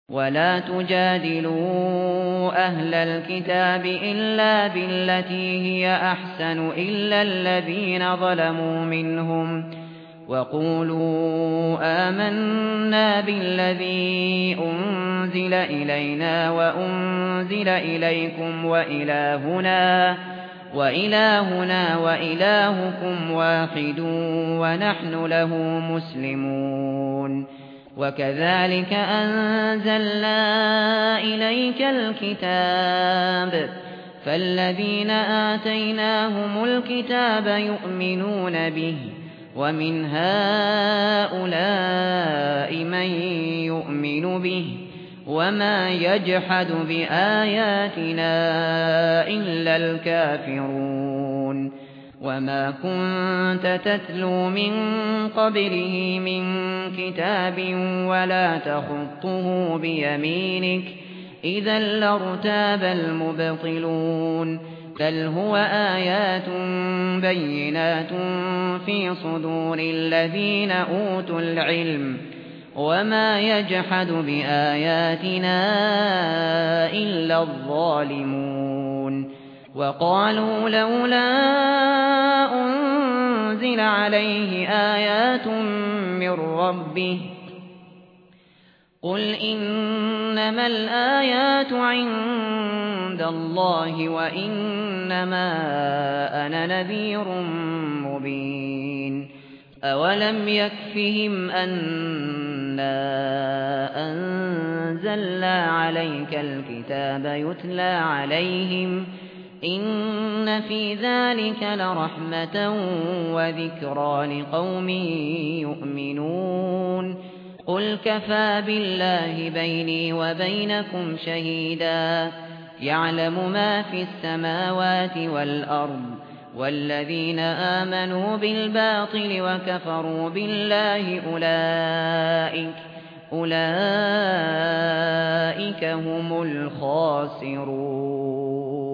ولا تجادلوا أهل الكتاب إلا بالتي هي أحسن إلا الذين ظلموا منهم وقولوا آمنا بالذي أنزل إلينا وأنزل إليكم وإلهنا وإلهكم واحد ونحن له مسلمون وكذلك أنزلنا إليك الكتاب فالذين آتيناهم الكتاب يؤمنون به ومن هؤلاء من يؤمن به وما يجحد بآياتنا إلا الكافرون وما كنت تتلو من قبله من كتاب ولا تخطه بيمينك إذا لارتاب المبطلون بل هو آيات بينات في صدور الذين أوتوا العلم وما يجحد بآياتنا إلا الظالمون وقالوا لولا أنزل عليه آيات من ربه قل إنما الآيات عند الله وإنما أنا نذير مبين أولم يكفهم أننا أنزلنا عليك الكتاب يتلى عليهم إن في ذلك لرحمة وذكرى لقوم يؤمنون قل كفى بالله بيني وبينكم شهيدا يعلم ما في السماوات والأرض والذين آمنوا بالباطل وكفروا بالله أولئك هم الخاسرون